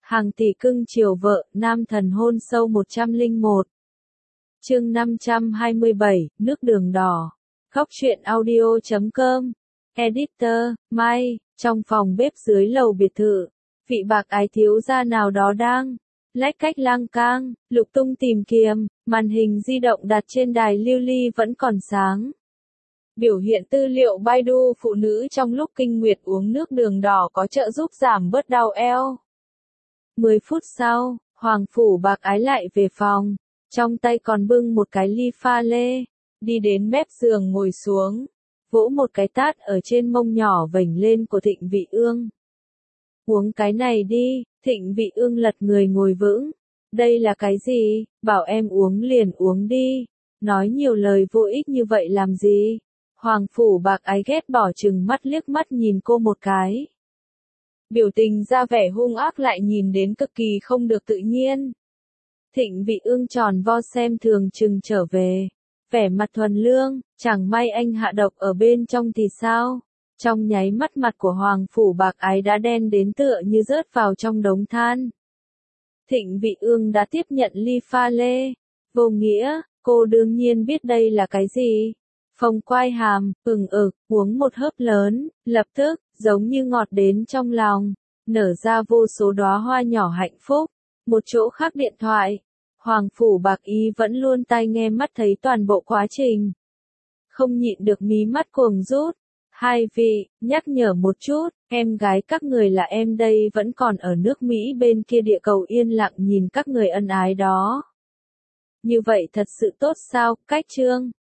Hàng tỷ cưng chiều vợ, nam thần hôn sâu 101. Chương 527, nước đường đỏ. Góc truyện audio.com. Editor, Mai, trong phòng bếp dưới lầu biệt thự, vị bạc ái thiếu gia nào đó đang lách cách lang cang, lục tung tìm kiếm, màn hình di động đặt trên đài lưu ly vẫn còn sáng. Biểu hiện tư liệu Baidu phụ nữ trong lúc kinh nguyệt uống nước đường đỏ có trợ giúp giảm bớt đau eo. 10 phút sau, Hoàng Phủ Bạc Ái lại về phòng, trong tay còn bưng một cái ly pha lê, đi đến mép giường ngồi xuống, vỗ một cái tát ở trên mông nhỏ vểnh lên của Thịnh Vị Ương. Uống cái này đi, Thịnh Vị Ương lật người ngồi vững. Đây là cái gì, bảo em uống liền uống đi, nói nhiều lời vô ích như vậy làm gì? Hoàng Phủ Bạc Ái ghét bỏ chừng mắt liếc mắt nhìn cô một cái. Biểu tình ra vẻ hung ác lại nhìn đến cực kỳ không được tự nhiên. Thịnh Vị Ương tròn vo xem thường chừng trở về. Vẻ mặt thuần lương, chẳng may anh hạ độc ở bên trong thì sao? Trong nháy mắt mặt của Hoàng Phủ Bạc Ái đã đen đến tựa như rớt vào trong đống than. Thịnh Vị Ương đã tiếp nhận ly pha lê. Vô nghĩa, cô đương nhiên biết đây là cái gì. Phồng quai hàm, uống một hớp lớn, lập tức, giống như ngọt đến trong lòng, nở ra vô số đóa hoa nhỏ hạnh phúc. Một chỗ khác điện thoại, Hoàng Phủ Bạc Ý vẫn luôn tai nghe mắt thấy toàn bộ quá trình. Không nhịn được mí mắt cuồng rút. Hai vị, nhắc nhở một chút, em gái các người là em đây vẫn còn ở nước Mỹ bên kia địa cầu yên lặng nhìn các người ân ái đó. Như vậy thật sự tốt sao, cách chương.